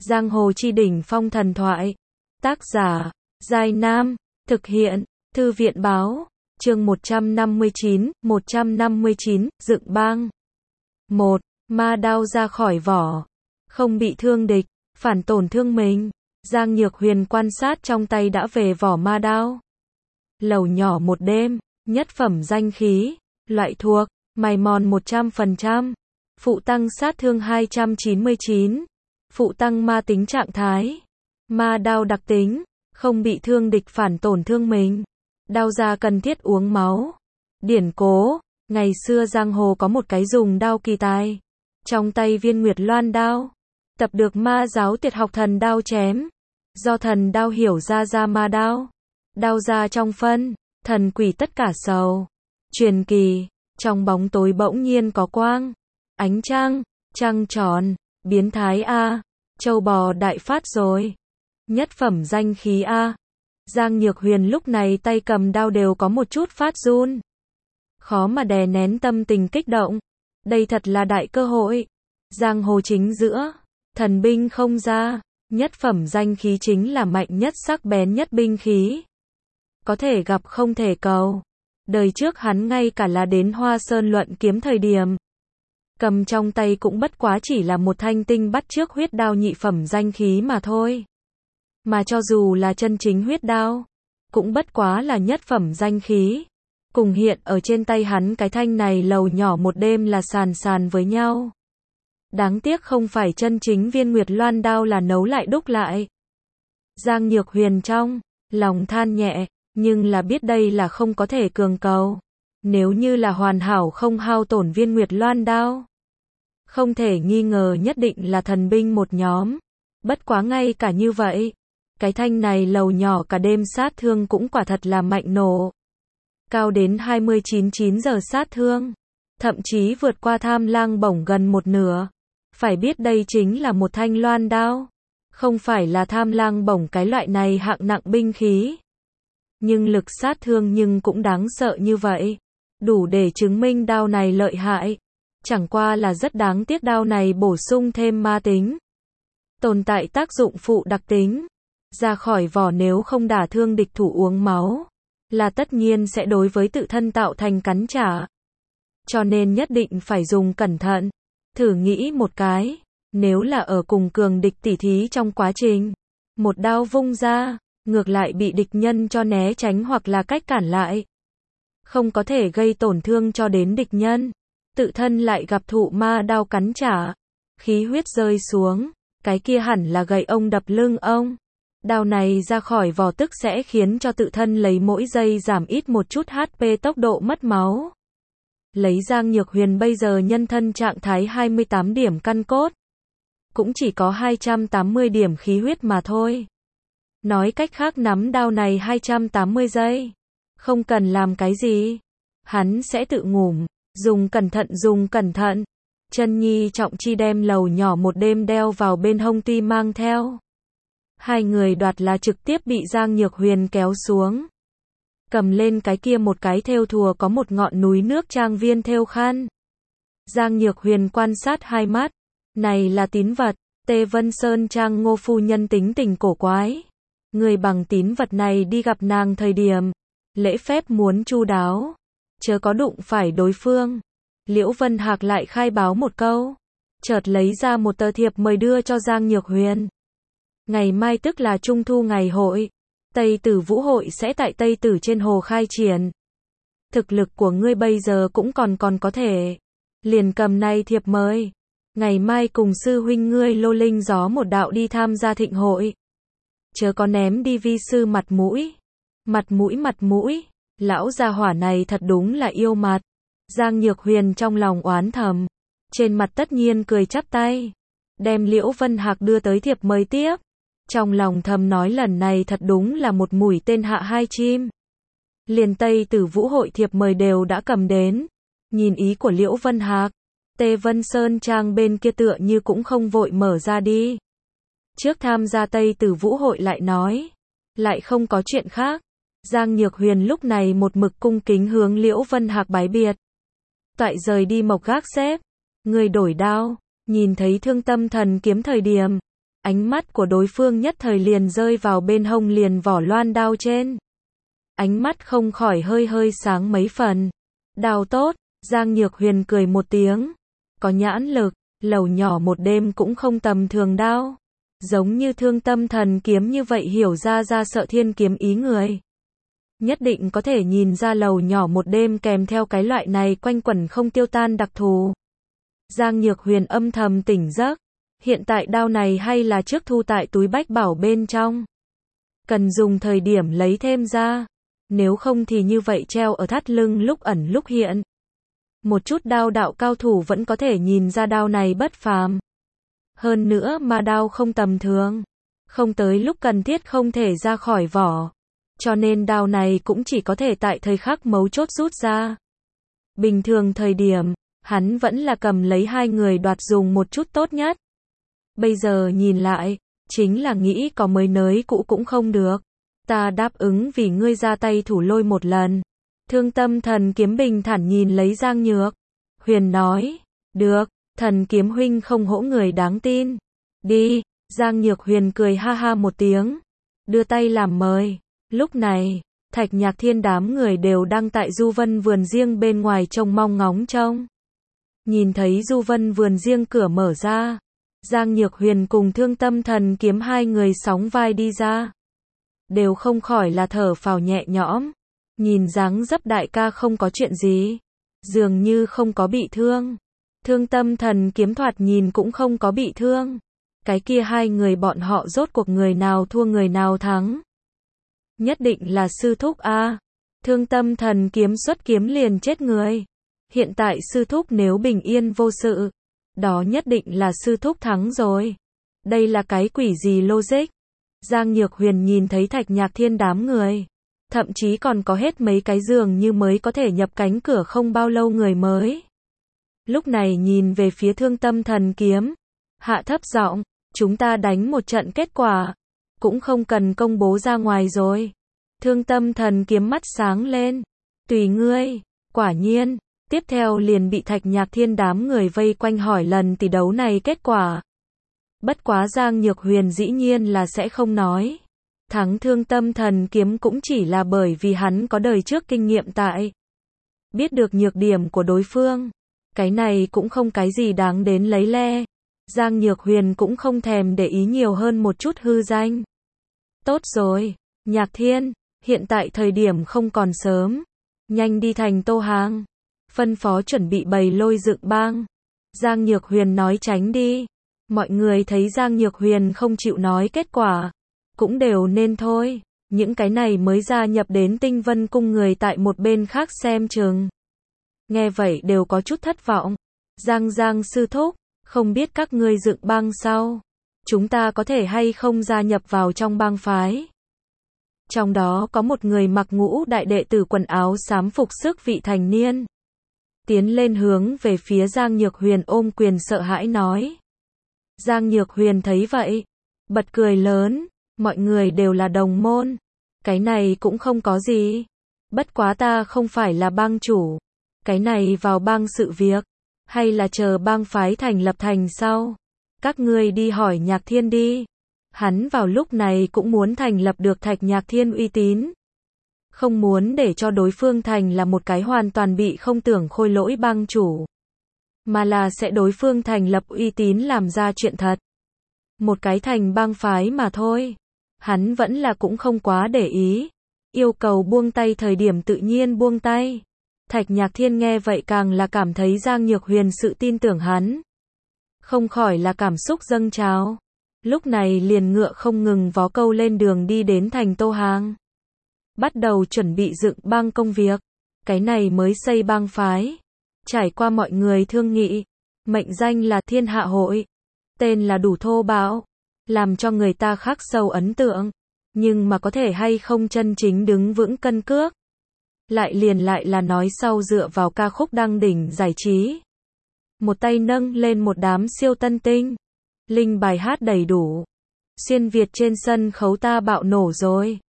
Giang hồ chi đỉnh phong thần thoại. Tác giả, Giai Nam. Thực hiện, Thư viện báo. Chương 159, dựng bang. 1. Ma đao ra khỏi vỏ. Không bị thương địch, phản tổn thương mình. Giang Nhược Huyền quan sát trong tay đã về vỏ ma đao. Lầu nhỏ một đêm, nhất phẩm danh khí, loại thuộc, mài mòn 100%, phụ tăng sát thương 299, phụ tăng ma tính trạng thái. Ma đao đặc tính, không bị thương địch phản tổn thương mình. Đao ra cần thiết uống máu. Điển cố, ngày xưa giang hồ có một cái dùng đao kỳ tài. Trong tay viên Nguyệt Loan đao, tập được ma giáo tuyệt học thần đao chém. Do thần đao hiểu ra ma đao. Đao ra trong phân, thần quỷ tất cả sầu. Truyền kỳ, trong bóng tối bỗng nhiên có quang. Ánh trăng, trăng tròn, biến thái a. Châu bò đại phát rồi. Nhất phẩm danh khí a. Giang Nhược Huyền lúc này tay cầm đao đều có một chút phát run. Khó mà đè nén tâm tình kích động. Đây thật là đại cơ hội. Giang hồ chính giữa, thần binh không ra. Nhất phẩm danh khí chính là mạnh nhất sắc bén nhất binh khí. Có thể gặp không thể cầu. Đời trước hắn ngay cả là đến Hoa Sơn luận kiếm thời điểm. Cầm trong tay cũng bất quá chỉ là một thanh tinh bắt chước huyết đao nhị phẩm danh khí mà thôi. Mà cho dù là chân chính huyết đao, cũng bất quá là nhất phẩm danh khí. Cùng hiện ở trên tay hắn cái thanh này lầu nhỏ một đêm là sàn với nhau. Đáng tiếc không phải chân chính viên Nguyệt Loan đao là nấu lại đúc lại. Giang Nhược Huyền trong lòng than nhẹ, nhưng là biết đây là không có thể cường cầu. Nếu như là hoàn hảo không hao tổn viên Nguyệt Loan đao, không thể nghi ngờ nhất định là thần binh một nhóm. Bất quá ngay cả như vậy, cái thanh này lầu nhỏ cả đêm sát thương cũng quả thật là mạnh nổ. Cao đến 29 giờ sát thương, thậm chí vượt qua Tham Lang bổng gần một nửa. Phải biết đây chính là một thanh loan đao, không phải là Tham Lang bổng cái loại này hạng nặng binh khí. Nhưng lực sát thương nhưng cũng đáng sợ như vậy, đủ để chứng minh đao này lợi hại. Chẳng qua là rất đáng tiếc đao này bổ sung thêm ma tính. Tồn tại tác dụng phụ đặc tính. Ra khỏi vỏ nếu không đả thương địch thủ uống máu, là tất nhiên sẽ đối với tự thân tạo thành cắn trả. Cho nên nhất định phải dùng cẩn thận. Thử nghĩ một cái, nếu là ở cùng cường địch tỉ thí trong quá trình, một đao vung ra, ngược lại bị địch nhân cho né tránh hoặc là cách cản lại. Không có thể gây tổn thương cho đến địch nhân, tự thân lại gặp thụ ma đao cắn trả. Khí huyết rơi xuống, cái kia hẳn là gậy ông đập lưng ông. Đao này ra khỏi vỏ tức sẽ khiến cho tự thân lấy mỗi giây giảm ít một chút HP tốc độ mất máu. Lấy Giang Nhược Huyền bây giờ nhân thân trạng thái 28 điểm căn cốt, cũng chỉ có 280 điểm khí huyết mà thôi. Nói cách khác nắm đao này 280 giây, không cần làm cái gì, hắn sẽ tự ngủm. Dùng cẩn thận. Chân nhi trọng chi đem lầu nhỏ một đêm đeo vào bên hông tuy mang theo. Hai người đoạt là trực tiếp bị Giang Nhược Huyền kéo xuống. Cầm lên cái kia một cái thêu thùa có một ngọn núi nước trang viên thêu khăn. Giang Nhược Huyền quan sát hai mắt. Này là tín vật, Tê Vân Sơn Trang Ngô phu nhân tính tình cổ quái. Người bằng tín vật này đi gặp nàng thời điểm, lễ phép muốn chu đáo, chớ có đụng phải đối phương. Liễu Vân Hạc lại khai báo một câu, chợt lấy ra một tờ thiệp mời đưa cho Giang Nhược Huyền. Ngày mai tức là Trung thu ngày hội, Tây Tử Vũ hội sẽ tại Tây Tử trên hồ khai triển. Thực lực của ngươi bây giờ cũng còn có thể. Liền cầm này thiệp mời. Ngày mai cùng sư huynh ngươi Lô Linh Gió một đạo đi tham gia thịnh hội. Chớ có ném đi vi sư mặt mũi. Mặt mũi. Lão gia hỏa này thật đúng là yêu mặt. Giang Nhược Huyền trong lòng oán thầm. Trên mặt tất nhiên cười chắp tay. Đem Liễu Vân Hạc đưa tới thiệp mời tiếp. Trong lòng thầm nói lần này thật đúng là một mũi tên hạ hai chim. Liền Tây Tử Vũ hội thiệp mời đều đã cầm đến. Nhìn ý của Liễu Vân Hạc, Tê Vân Sơn Trang bên kia tựa như cũng không vội mở ra đi. Trước tham gia Tây Tử Vũ hội lại nói, lại không có chuyện khác. Giang Nhược Huyền lúc này một mực cung kính hướng Liễu Vân Hạc bái biệt. Toại rời đi mộc gác xếp, người đổi đao, nhìn thấy Thương Tâm Thần kiếm thời điểm, Ánh mắt của đối phương nhất thời liền rơi vào bên hông liền vỏ loan đao trên. Ánh mắt không khỏi hơi hơi sáng mấy phần. Đao tốt, Giang Nhược Huyền cười một tiếng. Có nhãn lực, lầu nhỏ một đêm cũng không tầm thường đao. Giống như Thương Tâm Thần kiếm như vậy hiểu ra sợ thiên kiếm ý người. Nhất định có thể nhìn ra lầu nhỏ một đêm kèm theo cái loại này quanh quẩn không tiêu tan đặc thù. Giang Nhược Huyền âm thầm tỉnh giấc. Hiện tại đao này hay là trước thu tại túi bách bảo bên trong. Cần dùng thời điểm lấy thêm ra. Nếu không thì như vậy treo ở thắt lưng lúc ẩn lúc hiện. Một chút đao đạo cao thủ vẫn có thể nhìn ra đao này bất phàm. Hơn nữa mà đao không tầm thường. Không tới lúc cần thiết không thể ra khỏi vỏ. Cho nên đao này cũng chỉ có thể tại thời khắc mấu chốt rút ra. Bình thường thời điểm, hắn vẫn là cầm lấy hai người đoạt dùng một chút tốt nhất. Bây giờ nhìn lại, chính là nghĩ có mới nới cũ cũng không được. Ta đáp ứng vì ngươi ra tay thủ lôi một lần. Thương Tâm Thần kiếm bình thản nhìn lấy Giang Nhược Huyền nói, được, Thần kiếm huynh không hỗ người đáng tin. Đi, Giang Nhược Huyền cười ha ha một tiếng, đưa tay làm mời. Lúc này, Thạch Nhạc Thiên đám người đều đang tại Du Vân vườn riêng bên ngoài trông mong ngóng trông. Nhìn thấy Du Vân vườn riêng cửa mở ra, Giang Nhược Huyền cùng Thương Tâm Thần kiếm hai người sóng vai đi ra. Đều không khỏi là thở phào nhẹ nhõm. Nhìn dáng dấp đại ca không có chuyện gì. Dường như không có bị thương. Thương Tâm Thần kiếm thoạt nhìn cũng không có bị thương. Cái kia hai người bọn họ rốt cuộc người nào thua người nào thắng. Nhất định là sư thúc a. Thương Tâm Thần kiếm xuất kiếm liền chết người. Hiện tại sư thúc nếu bình yên vô sự, đó nhất định là sư thúc thắng rồi. Đây là cái quỷ gì logic? Giang Nhược Huyền nhìn thấy Thạch Nhạc Thiên đám người. Thậm chí còn có hết mấy cái giường như mới có thể nhập cánh cửa không bao lâu người mới. Lúc này nhìn về phía Thương Tâm Thần kiếm. Hạ thấp giọng, chúng ta đánh một trận kết quả. Cũng không cần công bố ra ngoài rồi. Thương Tâm Thần kiếm mắt sáng lên. Tùy ngươi. Quả nhiên, tiếp theo liền bị Thạch Nhạc Thiên đám người vây quanh hỏi lần tỷ đấu này kết quả. Bất quá Giang Nhược Huyền dĩ nhiên là sẽ không nói. Thắng Thương Tâm Thần kiếm cũng chỉ là bởi vì hắn có đời trước kinh nghiệm tại. Biết được nhược điểm của đối phương. Cái này cũng không cái gì đáng đến lấy le. Giang Nhược Huyền cũng không thèm để ý nhiều hơn một chút hư danh. Tốt rồi, Nhạc Thiên, hiện tại thời điểm không còn sớm. Nhanh đi thành Tô Hàng. Phân phó chuẩn bị bày lôi dựng bang. Giang Nhược Huyền nói tránh đi. Mọi người thấy Giang Nhược Huyền không chịu nói kết quả. Cũng đều nên thôi. Những cái này mới gia nhập đến Tinh Vân Cung người tại một bên khác xem chừng. Nghe vậy đều có chút thất vọng. Giang sư thúc, không biết các ngươi dựng bang sao? Chúng ta có thể hay không gia nhập vào trong bang phái? Trong đó có một người mặc ngũ đại đệ tử quần áo xám phục sức vị thành niên. Tiến lên hướng về phía Giang Nhược Huyền ôm quyền sợ hãi nói. Giang Nhược Huyền thấy vậy, bật cười lớn, mọi người đều là đồng môn. Cái này cũng không có gì. Bất quá ta không phải là bang chủ. Cái này vào bang sự việc. Hay là chờ bang phái thành lập thành sau. Các ngươi đi hỏi Nhạc Thiên đi. Hắn vào lúc này cũng muốn thành lập được Thạch Nhạc Thiên uy tín. Không muốn để cho đối phương thành là một cái hoàn toàn bị không tưởng khôi lỗi bang chủ. Mà là sẽ đối phương thành lập uy tín làm ra chuyện thật. Một cái thành bang phái mà thôi. Hắn vẫn là cũng không quá để ý. Yêu cầu buông tay thời điểm tự nhiên buông tay. Thạch Nhạc Thiên nghe vậy càng là cảm thấy Giang Nhược Huyền sự tin tưởng hắn. Không khỏi là cảm xúc dâng trào. Lúc này liền ngựa không ngừng vó câu lên đường đi đến thành Tô Hàng. Bắt đầu chuẩn bị dựng bang công việc. Cái này mới xây bang phái. Trải qua mọi người thương nghị. Mệnh danh là Thiên Hạ Hội. Tên là đủ thô bạo. Làm cho người ta khắc sâu ấn tượng. Nhưng mà có thể hay không chân chính đứng vững cân cước. Lại là nói sau dựa vào ca khúc đăng đỉnh giải trí. Một tay nâng lên một đám siêu tân tinh. Linh bài hát đầy đủ. Xuyên Việt trên sân khấu ta bạo nổ rồi.